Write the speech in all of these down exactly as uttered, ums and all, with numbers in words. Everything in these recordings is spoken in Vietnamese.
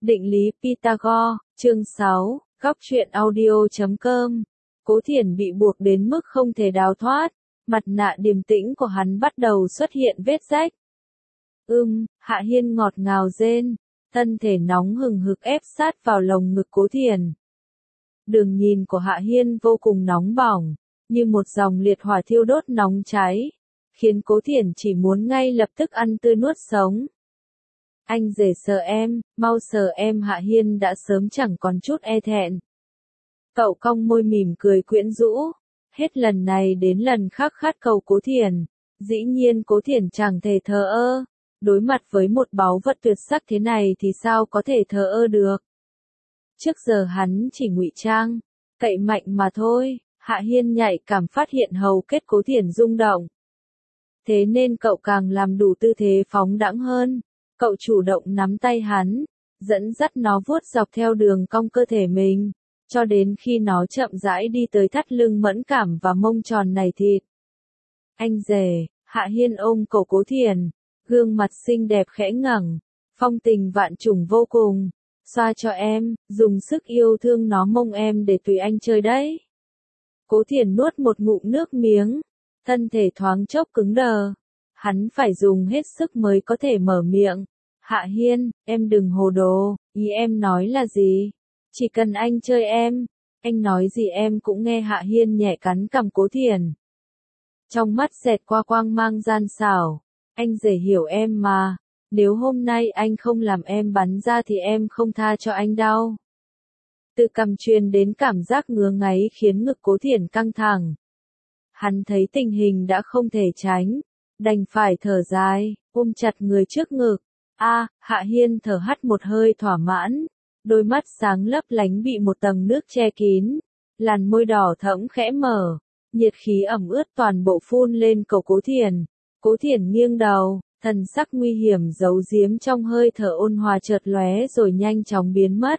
Định lý Pythagore, chương sáu, góc truyện audio chấm com. Cố Thiển bị buộc đến mức không thể đào thoát, mặt nạ điềm tĩnh của hắn bắt đầu xuất hiện vết rách. Ưm, Hạ Hiên ngọt ngào rên, thân thể nóng hừng hực ép sát vào lồng ngực Cố Thiển. Đường nhìn của Hạ Hiên vô cùng nóng bỏng, như một dòng liệt hỏa thiêu đốt nóng cháy, khiến Cố Thiển chỉ muốn ngay lập tức ăn tươi nuốt sống. Anh rể sờ em, mau sờ em. Hạ Hiên đã sớm chẳng còn chút e thẹn. Cậu cong môi mỉm cười quyến rũ, hết lần này đến lần khác khát cầu Cố Thiển. Dĩ nhiên Cố Thiển chẳng thể thờ ơ, đối mặt với một báu vật tuyệt sắc thế này thì sao có thể thờ ơ được. Trước giờ hắn chỉ ngụy trang, cậy mạnh mà thôi. Hạ Hiên nhạy cảm phát hiện hầu kết Cố Thiển rung động. Thế nên cậu càng làm đủ tư thế phóng đãng hơn. Cậu chủ động nắm tay hắn, dẫn dắt nó vuốt dọc theo đường cong cơ thể mình, cho đến khi nó chậm rãi đi tới thắt lưng mẫn cảm và mông tròn nảy thịt. Anh rể, Hạ Hiên ôm cổ Cố Thiển, gương mặt xinh đẹp khẽ ngẩng, phong tình vạn trùng vô cùng. Xoa cho em, dùng sức yêu thương nó mông em để tùy anh chơi đấy. Cố Thiển nuốt một ngụm nước miếng, thân thể thoáng chốc cứng đờ. Hắn phải dùng hết sức mới có thể mở miệng. Hạ Hiên, em đừng hồ đồ, ý em nói là gì? Chỉ cần anh chơi em, anh nói gì em cũng nghe. Hạ Hiên nhẹ cắn cằm Cố Thiển. Trong mắt xẹt qua quang mang gian xảo, anh rể hiểu em mà, nếu hôm nay anh không làm em bắn ra thì em không tha cho anh đâu. Từ cằm truyền đến cảm giác ngứa ngáy khiến ngực Cố Thiển căng thẳng. Hắn thấy tình hình đã không thể tránh, đành phải thở dài, ôm chặt người trước ngực. A, Hạ Hiên thở hắt một hơi thỏa mãn, đôi mắt sáng lấp lánh bị một tầng nước che kín, làn môi đỏ thẫm khẽ mở, nhiệt khí ẩm ướt toàn bộ phun lên cổ Cố Thiển. Cố Thiển nghiêng đầu, thần sắc nguy hiểm giấu giếm trong hơi thở ôn hòa chợt lóe rồi nhanh chóng biến mất.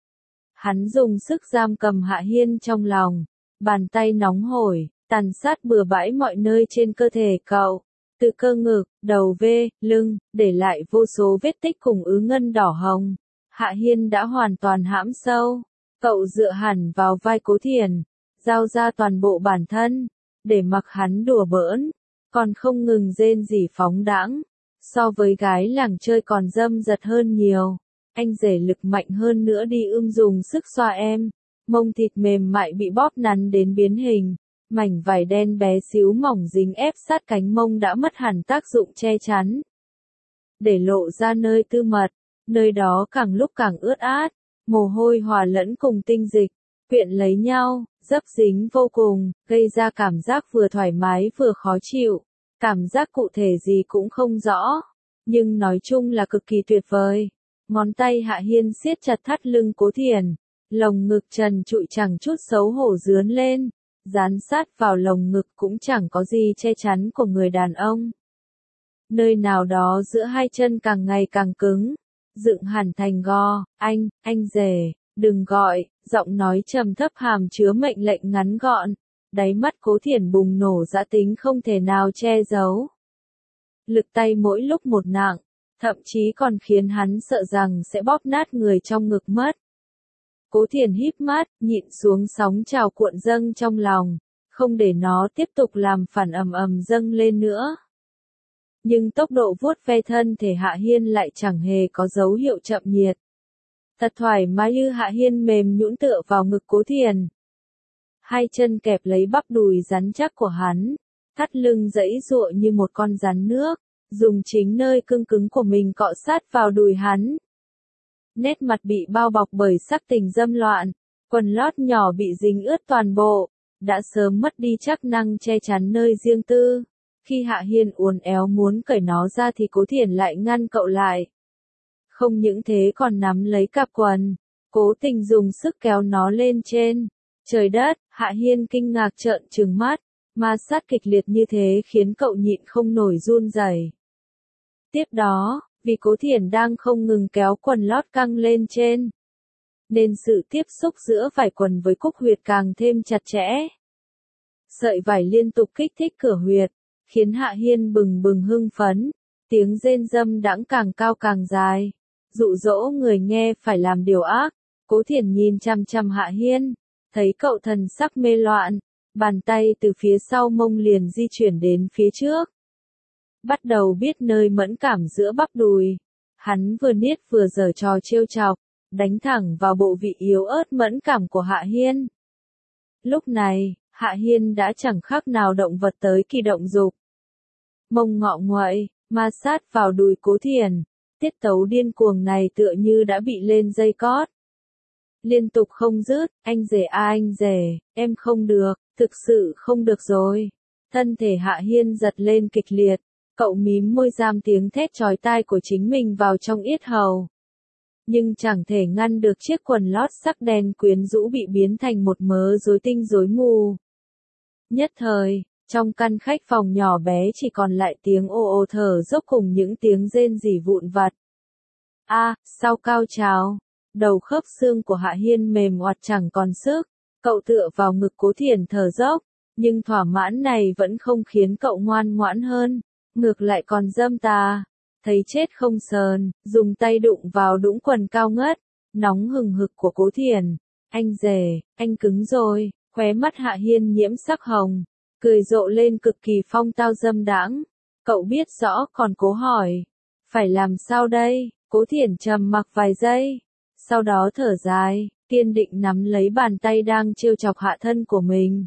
Hắn dùng sức giam cầm Hạ Hiên trong lòng, bàn tay nóng hổi, tàn sát bừa bãi mọi nơi trên cơ thể cậu. Từ cơ ngực, đầu ve, lưng, để lại vô số vết tích cùng ứ ngân đỏ hồng. Hạ Hiên đã hoàn toàn hãm sâu. Cậu dựa hẳn vào vai Cố Thiển, giao ra toàn bộ bản thân, để mặc hắn đùa bỡn, còn không ngừng rên rỉ phóng đãng. So với gái làng chơi còn dâm dật hơn nhiều. Anh rể lực mạnh hơn nữa đi ưm dùng sức xoa em. Mông thịt mềm mại bị bóp nắn đến biến hình. Mảnh vải đen bé xíu mỏng dính ép sát cánh mông đã mất hẳn tác dụng che chắn, để lộ ra nơi tư mật, nơi đó càng lúc càng ướt át, mồ hôi hòa lẫn cùng tinh dịch, quyện lấy nhau, dấp dính vô cùng, gây ra cảm giác vừa thoải mái vừa khó chịu, cảm giác cụ thể gì cũng không rõ, nhưng nói chung là cực kỳ tuyệt vời. Ngón tay Hạ Hiên siết chặt thắt lưng Cố Thiển, lồng ngực trần trụi chẳng chút xấu hổ dướn lên. Dán sát vào lồng ngực cũng chẳng có gì che chắn của người đàn ông. Nơi nào đó giữa hai chân càng ngày càng cứng, dựng hẳn thành go. Anh, anh rể, đừng gọi. Giọng nói trầm thấp hàm chứa mệnh lệnh ngắn gọn. Đáy mắt Cố Thiển bùng nổ dã tính không thể nào che giấu. Lực tay mỗi lúc một nặng, thậm chí còn khiến hắn sợ rằng sẽ bóp nát người trong ngực mất. Cố Thiển híp mắt, nhịn xuống sóng trào cuộn dâng trong lòng, không để nó tiếp tục làm phản ầm ầm dâng lên nữa. Nhưng tốc độ vuốt ve thân thể Hạ Hiên lại chẳng hề có dấu hiệu chậm nhiệt. Thật thoải mái như Hạ Hiên mềm nhũn tựa vào ngực Cố Thiển. Hai chân kẹp lấy bắp đùi rắn chắc của hắn, thắt lưng giãy giụa như một con rắn nước, dùng chính nơi cương cứng của mình cọ sát vào đùi hắn. Nét mặt bị bao bọc bởi sắc tình dâm loạn, quần lót nhỏ bị dính ướt toàn bộ, đã sớm mất đi chức năng che chắn nơi riêng tư. Khi Hạ Hiên uốn éo muốn cởi nó ra thì Cố Thiển lại ngăn cậu lại. Không những thế còn nắm lấy cạp quần, cố tình dùng sức kéo nó lên trên. Trời đất, Hạ Hiên kinh ngạc trợn trừng mắt, ma sát kịch liệt như thế khiến cậu nhịn không nổi run rẩy. Tiếp đó, vì Cố Thiển đang không ngừng kéo quần lót căng lên trên, nên sự tiếp xúc giữa vải quần với cúc huyệt càng thêm chặt chẽ. Sợi vải liên tục kích thích cửa huyệt, khiến Hạ Hiên bừng bừng hưng phấn, tiếng rên râm đãng càng cao càng dài. dụ dỗ người nghe phải làm điều ác. Cố Thiển nhìn chằm chằm Hạ Hiên, thấy cậu thần sắc mê loạn, bàn tay từ phía sau mông liền di chuyển đến phía trước. Bắt đầu biết nơi mẫn cảm giữa bắp đùi. Hắn vừa niết vừa giở trò trêu chọc, đánh thẳng vào bộ vị yếu ớt mẫn cảm của Hạ Hiên. Lúc này, Hạ Hiên đã chẳng khác nào động vật tới kỳ động dục. Mông ngọ nguậy, ma sát vào đùi Cố Thiển, tiết tấu điên cuồng này tựa như đã bị lên dây cót. Liên tục không dứt, anh rể a anh rể, em không được, thực sự không được rồi. Thân thể Hạ Hiên giật lên kịch liệt, cậu mím môi giam tiếng thét chói tai của chính mình vào trong yết hầu. Nhưng chẳng thể ngăn được chiếc quần lót sắc đen quyến rũ bị biến thành một mớ rối tinh rối mù. Nhất thời, trong căn khách phòng nhỏ bé chỉ còn lại tiếng ồ ồ thở dốc cùng những tiếng rên rỉ vụn vặt. A, à, sau cao trào, đầu khớp xương của Hạ Hiên mềm oặt chẳng còn sức, cậu tựa vào ngực Cố Thiển thở dốc, nhưng thỏa mãn này vẫn không khiến cậu ngoan ngoãn hơn, ngược lại còn dâm tà. Thấy chết không sờn, dùng tay đụng vào đũng quần cao ngất, nóng hừng hực của Cố Thiển. Anh rể, anh cứng rồi, khóe mắt Hạ Hiên nhiễm sắc hồng, cười rộ lên cực kỳ phong tao dâm đãng. Cậu biết rõ còn cố hỏi, phải làm sao đây? Cố Thiển trầm mặc vài giây, sau đó thở dài, kiên định nắm lấy bàn tay đang trêu chọc hạ thân của mình.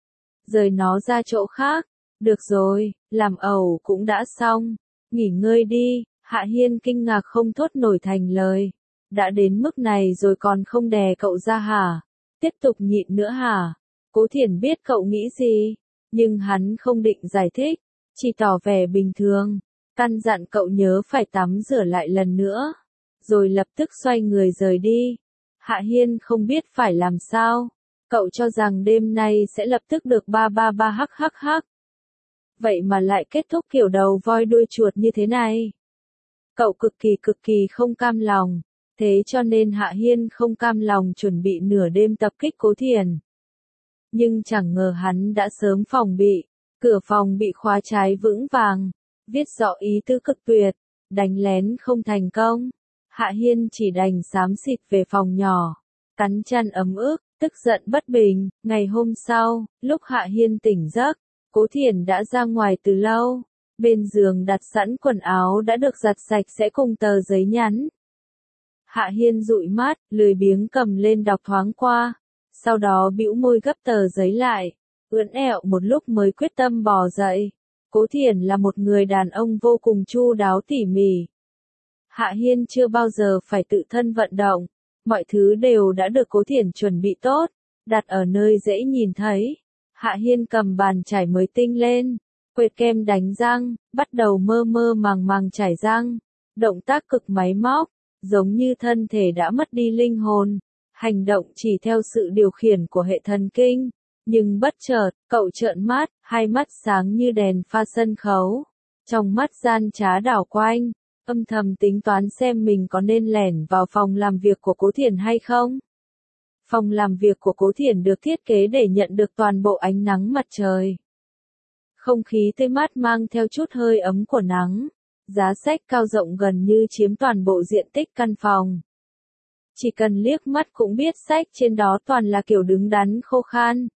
Rời nó ra chỗ khác, được rồi, làm ẩu cũng đã xong. Nghỉ ngơi đi, Hạ Hiên kinh ngạc không thốt nổi thành lời. Đã đến mức này rồi còn không đè cậu ra hả? Tiếp tục nhịn nữa hả? Cố Thiển biết cậu nghĩ gì, nhưng hắn không định giải thích, chỉ tỏ vẻ bình thường, căn dặn cậu nhớ phải tắm rửa lại lần nữa, rồi lập tức xoay người rời đi. Hạ Hiên không biết phải làm sao, cậu cho rằng đêm nay sẽ lập tức được ba ba ba hắc hắc hắc. Vậy mà lại kết thúc kiểu đầu voi đuôi chuột như thế này. Cậu cực kỳ cực kỳ không cam lòng, thế cho nên Hạ Hiên không cam lòng chuẩn bị nửa đêm tập kích Cố Thiển. Nhưng chẳng ngờ hắn đã sớm phòng bị, cửa phòng bị khóa trái vững vàng, viết rõ ý tứ cực tuyệt, đánh lén không thành công. Hạ Hiên chỉ đành xám xịt về phòng nhỏ, cắn chăn ấm ức, tức giận bất bình. Ngày hôm sau, lúc Hạ Hiên tỉnh giấc, Cố Thiển đã ra ngoài từ lâu, bên giường đặt sẵn quần áo đã được giặt sạch sẽ cùng tờ giấy nhắn. Hạ Hiên dụi mắt, lười biếng cầm lên đọc thoáng qua, sau đó bĩu môi gấp tờ giấy lại, ưỡn ẹo một lúc mới quyết tâm bò dậy. Cố Thiển là một người đàn ông vô cùng chu đáo tỉ mỉ. Hạ Hiên chưa bao giờ phải tự thân vận động, mọi thứ đều đã được Cố Thiển chuẩn bị tốt, đặt ở nơi dễ nhìn thấy. Hạ Hiên cầm bàn chải mới tinh lên, quệt kem đánh răng, bắt đầu mơ mơ màng màng chải răng, động tác cực máy móc, giống như thân thể đã mất đi linh hồn, hành động chỉ theo sự điều khiển của hệ thần kinh. Nhưng bất chợt, cậu trợn mắt, hai mắt sáng như đèn pha sân khấu, trong mắt gian trá đảo quanh, âm thầm tính toán xem mình có nên lẻn vào phòng làm việc của Cố Thiển hay không. Phòng làm việc của Cố Thiển được thiết kế để nhận được toàn bộ ánh nắng mặt trời. Không khí tươi mát mang theo chút hơi ấm của nắng, giá sách cao rộng gần như chiếm toàn bộ diện tích căn phòng. Chỉ cần liếc mắt cũng biết sách trên đó toàn là kiểu đứng đắn khô khan.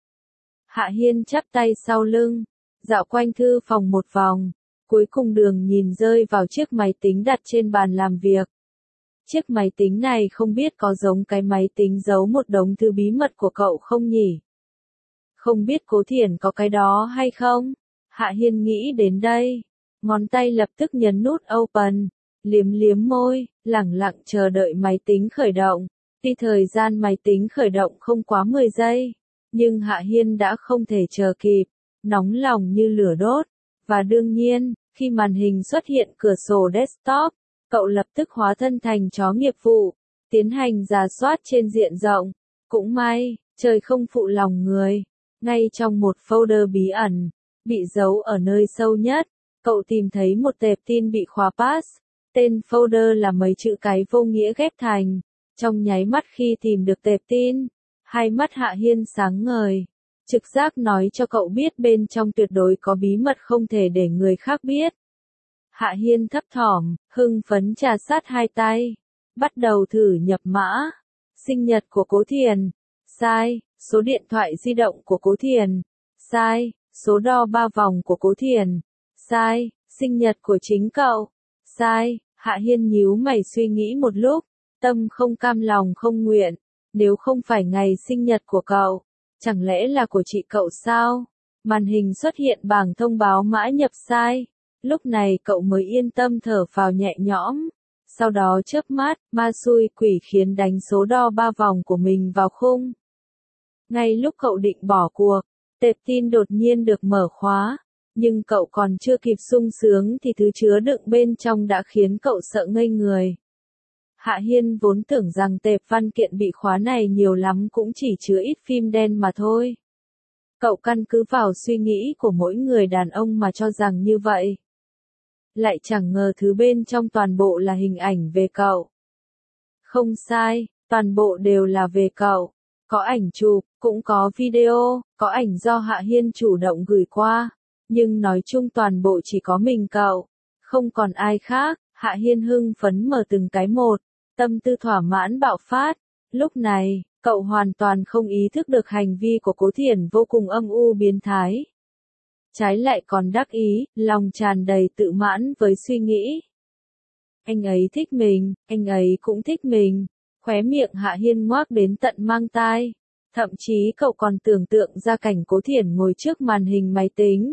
Hạ Hiên chắp tay sau lưng, dạo quanh thư phòng một vòng, cuối cùng đường nhìn rơi vào chiếc máy tính đặt trên bàn làm việc. Chiếc máy tính này không biết có giống cái máy tính giấu một đống thư bí mật của cậu không nhỉ? Không biết Cố Thiển có cái đó hay không? Hạ Hiên nghĩ đến đây, ngón tay lập tức nhấn nút Open, liếm liếm môi, lẳng lặng chờ đợi máy tính khởi động. Tuy thời gian máy tính khởi động không quá mười giây, nhưng Hạ Hiên đã không thể chờ kịp, nóng lòng như lửa đốt. Và đương nhiên, khi màn hình xuất hiện cửa sổ desktop, cậu lập tức hóa thân thành chó nghiệp vụ, tiến hành rà soát trên diện rộng. Cũng may, trời không phụ lòng người. Ngay trong một folder bí ẩn, bị giấu ở nơi sâu nhất, cậu tìm thấy một tệp tin bị khóa pass. Tên folder là mấy chữ cái vô nghĩa ghép thành. Trong nháy mắt khi tìm được tệp tin, hai mắt Hạ Hiên sáng ngời. Trực giác nói cho cậu biết bên trong tuyệt đối có bí mật không thể để người khác biết. Hạ Hiên thấp thỏm, hưng phấn trà sát hai tay, Bắt đầu thử nhập mã. Sinh nhật của Cố Thiền. Sai. Số điện thoại di động của Cố Thiền. Sai. Số đo ba vòng của Cố Thiền. Sai. Sinh nhật của chính cậu. Sai. Hạ Hiên nhíu mày suy nghĩ một lúc. Tâm không cam lòng không nguyện. Nếu không phải ngày sinh nhật của cậu, chẳng lẽ là của chị cậu sao? Màn hình xuất hiện bảng thông báo mã nhập sai. Lúc này cậu mới yên tâm thở phào nhẹ nhõm. Sau đó chớp mắt, ma xui quỷ khiến đánh số đo ba vòng của mình vào khung. Ngay lúc cậu định bỏ cuộc, tệp tin đột nhiên được mở khóa. Nhưng cậu còn chưa kịp sung sướng thì thứ chứa đựng bên trong đã khiến cậu sợ ngây người. Hạ Hiên vốn tưởng rằng tệp văn kiện bị khóa này nhiều lắm cũng chỉ chứa ít phim đen mà thôi. Cậu căn cứ vào suy nghĩ của mỗi người đàn ông mà cho rằng như vậy. Lại chẳng ngờ thứ bên trong toàn bộ là hình ảnh về cậu. Không sai, toàn bộ đều là về cậu. Có ảnh chụp, cũng có video, có ảnh do Hạ Hiên chủ động gửi qua. Nhưng nói chung toàn bộ chỉ có mình cậu. Không còn ai khác. Hạ Hiên hưng phấn mở từng cái một. Tâm tư thỏa mãn bạo phát. Lúc này, cậu hoàn toàn không ý thức được hành vi của Cố Thiển vô cùng âm u biến thái. Trái lại còn đắc ý, lòng tràn đầy tự mãn với suy nghĩ. Anh ấy thích mình, anh ấy cũng thích mình. Khóe miệng Hạ Hiên ngoác đến tận mang tai. Thậm chí cậu còn tưởng tượng ra cảnh Cố Thiển ngồi trước màn hình máy tính.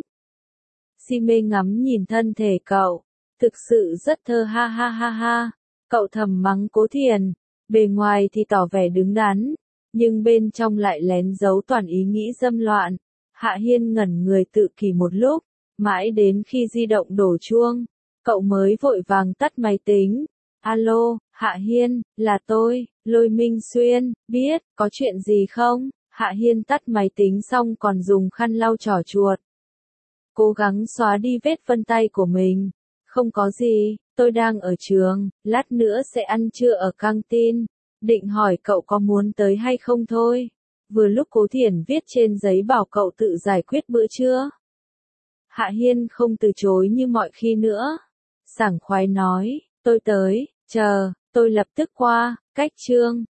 Si mê ngắm nhìn thân thể cậu. Thực sự rất thơ ha ha ha ha. Cậu thầm mắng Cố Thiển. Bề ngoài thì tỏ vẻ đứng đắn. Nhưng bên trong lại lén giấu toàn ý nghĩ dâm loạn. Hạ Hiên ngẩn người tự kỷ một lúc. Mãi đến khi di động đổ chuông. Cậu mới vội vàng tắt máy tính. Alo, Hạ Hiên, là tôi, Lôi Minh Xuyên, biết, có chuyện gì không? Hạ Hiên tắt máy tính xong còn dùng khăn lau trỏ chuột. Cố gắng xóa đi vết vân tay của mình. Không có gì, tôi đang ở trường, lát nữa sẽ ăn trưa ở căng tin. Định hỏi cậu có muốn tới hay không thôi. Vừa lúc Cố Thiển viết trên giấy bảo cậu tự giải quyết bữa trưa. Hạ Hiên không từ chối như mọi khi nữa. Sảng khoái nói, tôi tới, chờ, tôi lập tức qua, cách chương.